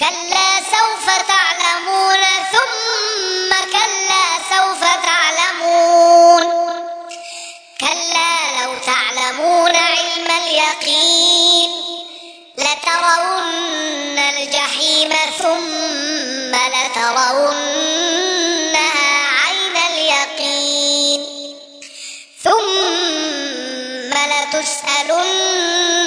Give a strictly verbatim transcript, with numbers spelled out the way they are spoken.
كلا سوف تعلمون ثم كلا سوف تعلمون كلا لو تعلمون علم اليقين لترون الجحيم ثم لترونها عين اليقين ثم لتسألن